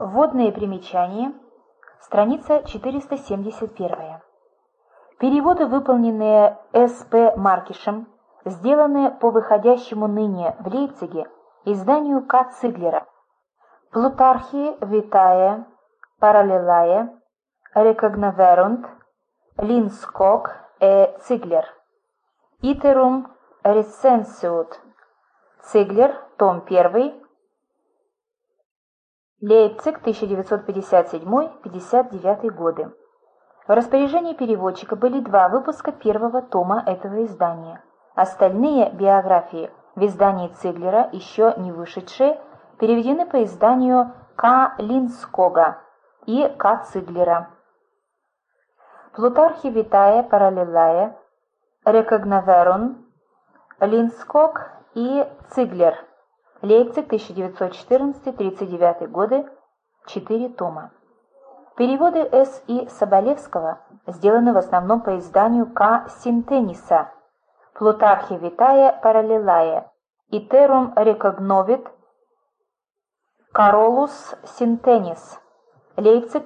Вводные примечания. Страница 471. Переводы, выполненные С.П. Маркишем, сделанные по выходящему ныне в Лейпциге изданию К. Циглера. Плутархи Витае Параллелае Рекогноверунд Линског Циглер. Итерум Реценсиут. Циглер, том 1, Лейпциг, 1957-59 годы. В распоряжении переводчика были 2 выпуска первого тома этого издания. Остальные биографии в издании Циглера, еще не вышедшие, переведены по изданию К. Линскога и К. Циглера. Плутархи Витае Параллелае Рекогноверун Линског и Циглер. Лейпциг, 1914-39 годы, 4 тома. Переводы С. И. Соболевского сделаны в основном по изданию К. Синтениса. Плутархи Витае Параллелае Итерум Рекогновит Каролус Синтенис. Лейпциг,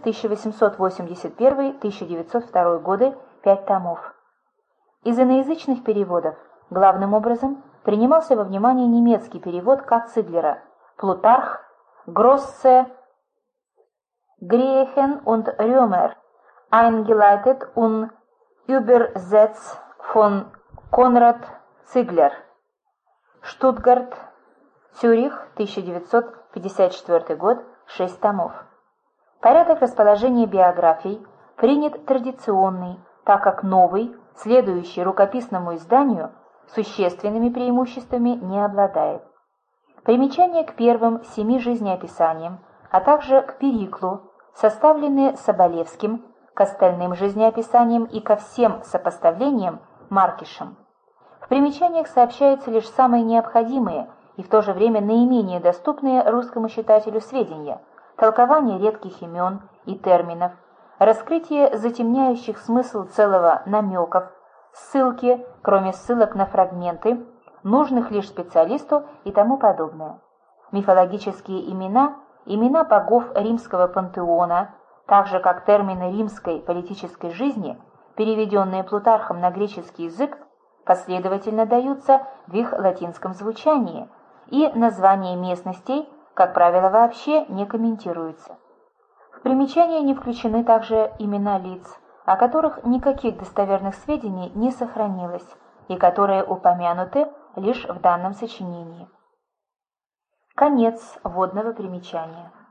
1881-1902 годы, 5 томов. Из иноязычных переводов главным образом принимался во внимание немецкий перевод К. Циглера «Плутарх, Гроссе Griechen und Römer, eingeleitet und übersetzt von Конрад Циглер». Штутгарт, Цюрих, 1954 год, 6 томов. Порядок расположения биографий принят традиционный, так как новый, следующий рукописному изданию, существенными преимуществами не обладает. Примечания к первым 7 жизнеописаниям, а также к Периклу, составленные Соболевским, к остальным жизнеописаниям и ко всем сопоставлениям Маркишем. В примечаниях сообщаются лишь самые необходимые и в то же время наименее доступные русскому читателю сведения, толкование редких имен и терминов, раскрытие затемняющих смысл целого намеков, ссылки, кроме ссылок на фрагменты, нужных лишь специалисту и тому подобное. Мифологические имена, имена богов римского пантеона, так же как термины римской политической жизни, переведенные Плутархом на греческий язык, последовательно даются в их латинском звучании, и названия местностей, как правило, вообще не комментируются. В примечания не включены также имена лиц, о которых никаких достоверных сведений не сохранилось и которые упомянуты лишь в данном сочинении. Конец вводного примечания.